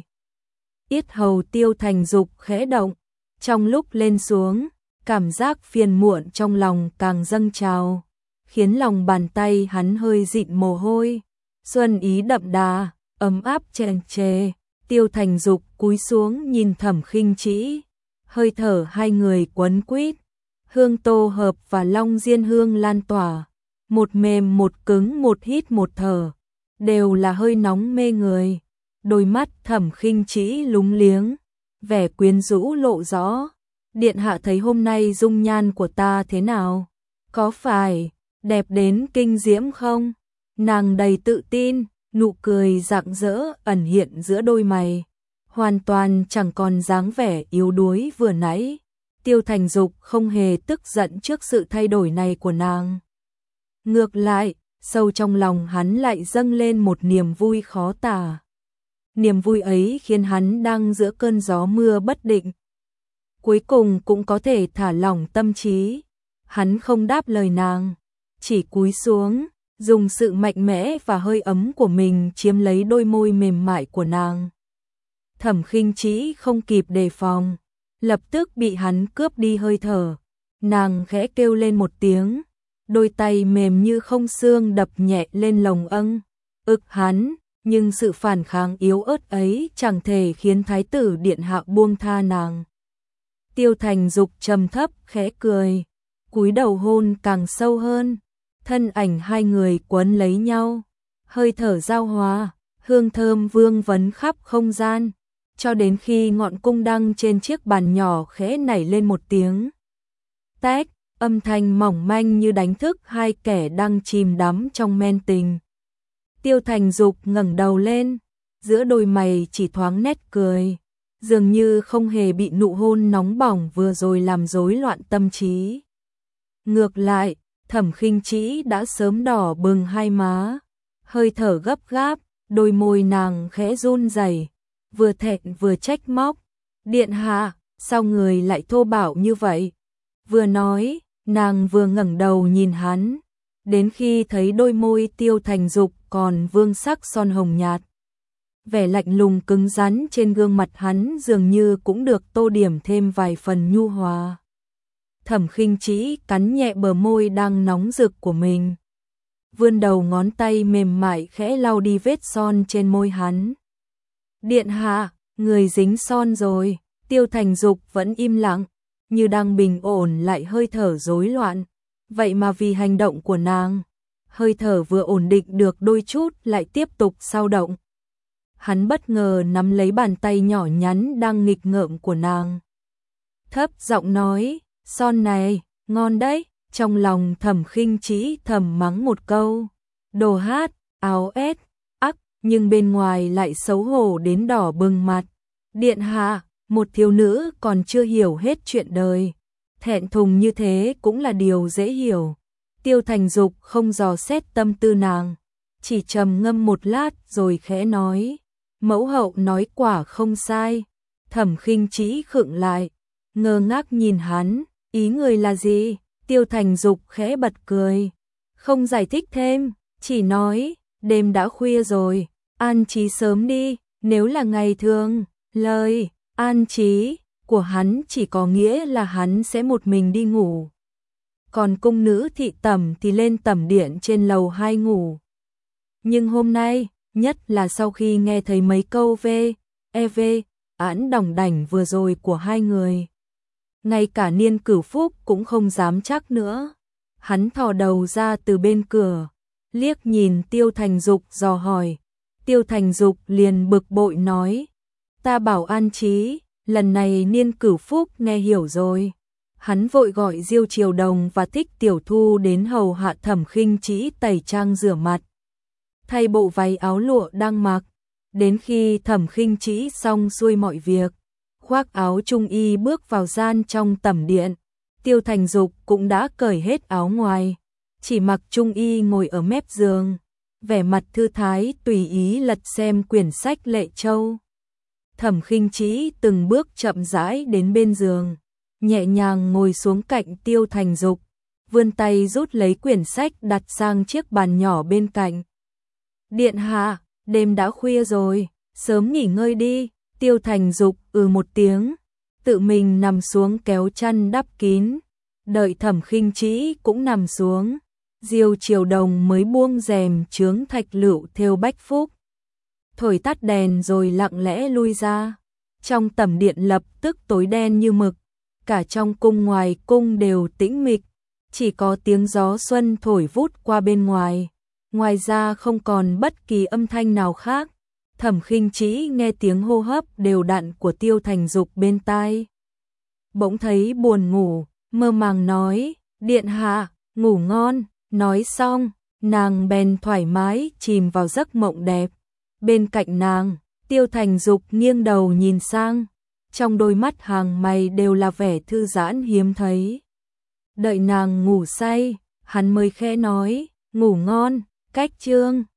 Yết hầu Tiêu Thành Dục khẽ động, trong lúc lên xuống, cảm giác phiền muộn trong lòng càng dâng trào, khiến lòng bàn tay hắn hơi dịn mồ hôi, xuân ý đậm đà, ấm áp chèn chề. Tiêu Thành Dục cúi xuống nhìn Thẩm Khinh Trĩ, hơi thở hai người quấn quýt, hương tô hợp và long diên hương lan tỏa, một mềm một cứng, một hít một thở, đều là hơi nóng mê người. Đôi mắt Thẩm Khinh Trĩ lúng liếng, vẻ quyến rũ lộ rõ. Điện hạ thấy hôm nay dung nhan của ta thế nào? Có phải đẹp đến kinh diễm không? Nàng đầy tự tin, nụ cười rạng rỡ ẩn hiện giữa đôi mày, hoàn toàn chẳng còn dáng vẻ yếu đuối vừa nãy. Tiêu Thành Dục không hề tức giận trước sự thay đổi này của nàng. Ngược lại, sâu trong lòng hắn lại dâng lên một niềm vui khó tả. Niềm vui ấy khiến hắn đang giữa cơn gió mưa bất định. Cuối cùng cũng có thể thả lỏng tâm trí. Hắn không đáp lời nàng, chỉ cúi xuống, dùng sự mạnh mẽ và hơi ấm của mình chiếm lấy đôi môi mềm mại của nàng. Thẩm Khinh Trĩ không kịp đề phòng, lập tức bị hắn cướp đi hơi thở. Nàng khẽ kêu lên một tiếng, đôi tay mềm như không xương đập nhẹ lên lồng âng, ực hắn, nhưng sự phản kháng yếu ớt ấy chẳng thể khiến thái tử điện hạ buông tha nàng. Tiêu Thành Dục trầm thấp khẽ cười, cúi đầu hôn càng sâu hơn, thân ảnh hai người quấn lấy nhau, hơi thở giao hòa, hương thơm vương vấn khắp không gian, cho đến khi ngọn cung đăng trên chiếc bàn nhỏ khẽ nảy lên một tiếng tách, âm thanh mỏng manh như đánh thức hai kẻ đang chìm đắm trong men tình. Tiêu Thành Dục ngẩng đầu lên, giữa đôi mày chỉ thoáng nét cười, dường như không hề bị nụ hôn nóng bỏng vừa rồi làm rối loạn tâm trí. Ngược lại, Thẩm Khinh Trĩ đã sớm đỏ bừng hai má, hơi thở gấp gáp, đôi môi nàng khẽ run rẩy, vừa thẹn vừa trách móc. Điện hạ, sao người lại thô bạo như vậy? Vừa nói, nàng vừa ngẩng đầu nhìn hắn, đến khi thấy đôi môi Tiêu Thành Dục còn vương sắc son hồng nhạt. Vẻ lạnh lùng cứng rắn trên gương mặt hắn dường như cũng được tô điểm thêm vài phần nhu hòa. Thẩm Khinh Trĩ cắn nhẹ bờ môi đang nóng rực của mình, vươn đầu ngón tay mềm mại khẽ lau đi vết son trên môi hắn. Điện hạ, người dính son rồi. Tiêu Thành Dục vẫn im lặng, như đang bình ổn lại hơi thở rối loạn. Vậy mà vì hành động của nàng, hơi thở vừa ổn định được đôi chút lại tiếp tục xao động. Hắn bất ngờ nắm lấy bàn tay nhỏ nhắn đang nghịch ngợm của nàng, thấp giọng nói, son này, ngon đấy. Trong lòng Thẩm Khinh Trĩ thầm mắng một câu, đồ hát, áo ét, ắc, nhưng bên ngoài lại xấu hổ đến đỏ bừng mặt. Điện hạ, một thiếu nữ còn chưa hiểu hết chuyện đời, thẹn thùng như thế cũng là điều dễ hiểu. Tiêu Thành Dục không dò xét tâm tư nàng, chỉ trầm ngâm một lát rồi khẽ nói, mẫu hậu nói quả không sai. Thẩm Khinh Trĩ khựng lại, ngơ ngác nhìn hắn, ý người là gì? Tiêu Thành Dục khẽ bật cười, không giải thích thêm, chỉ nói, đêm đã khuya rồi, an trí sớm đi. Nếu là ngày thường, lời an trí của hắn chỉ có nghĩa là hắn sẽ một mình đi ngủ, còn cung nữ thị tẩm thì lên tẩm điện trên lầu hai ngủ. Nhưng hôm nay, nhất là sau khi nghe thấy mấy câu về e vê án đỏng đảnh vừa rồi của hai người, ngay cả Niên Cửu Phúc cũng không dám chắc nữa. Hắn thò đầu ra từ bên cửa, liếc nhìn Tiêu Thành Dục dò hỏi. Tiêu Thành Dục liền bực bội nói, ta bảo an trí, lần này Niên Cửu Phúc nghe hiểu rồi. Hắn vội gọi Diêu Triều Đồng và Thích Tiểu Thu đến hầu hạ Thẩm Khinh Trĩ tẩy trang rửa mặt, thay bộ váy áo lụa đang mặc. Đến khi Thẩm Khinh Trĩ xong xuôi mọi việc, khoác áo trung y bước vào gian trong tẩm điện, Tiêu Thành Dục cũng đã cởi hết áo ngoài, chỉ mặc trung y ngồi ở mép giường, vẻ mặt thư thái tùy ý lật xem quyển sách Lệ Châu. Thẩm Khinh Trĩ từng bước chậm rãi đến bên giường, nhẹ nhàng ngồi xuống cạnh Tiêu Thành Dục, vươn tay rút lấy quyển sách đặt sang chiếc bàn nhỏ bên cạnh. Điện hạ, đêm đã khuya rồi, sớm nghỉ ngơi đi. Tiêu Thành Dục ừ một tiếng, tự mình nằm xuống kéo chăn đắp kín, đợi Thẩm Khinh Trĩ cũng nằm xuống, Diêu Triều Đồng mới buông rèm chướng thạch lựu thêu bách phúc, thổi tắt đèn rồi lặng lẽ lui ra. Trong tẩm điện lập tức tối đen như mực, cả trong cung ngoài cung đều tĩnh mịch, chỉ có tiếng gió xuân thổi vút qua bên ngoài, ngoài ra không còn bất kỳ âm thanh nào khác. Thẩm Khinh Trĩ nghe tiếng hô hấp đều đặn của Tiêu Thành Dục bên tai, bỗng thấy buồn ngủ, mơ màng nói, điện hạ, ngủ ngon. Nói xong, nàng bèn thoải mái chìm vào giấc mộng đẹp. Bên cạnh nàng, Tiêu Thành Dục nghiêng đầu nhìn sang, trong đôi mắt hàng mày đều là vẻ thư giãn hiếm thấy. Đợi nàng ngủ say, hắn mới khẽ nói, ngủ ngon. Cách chương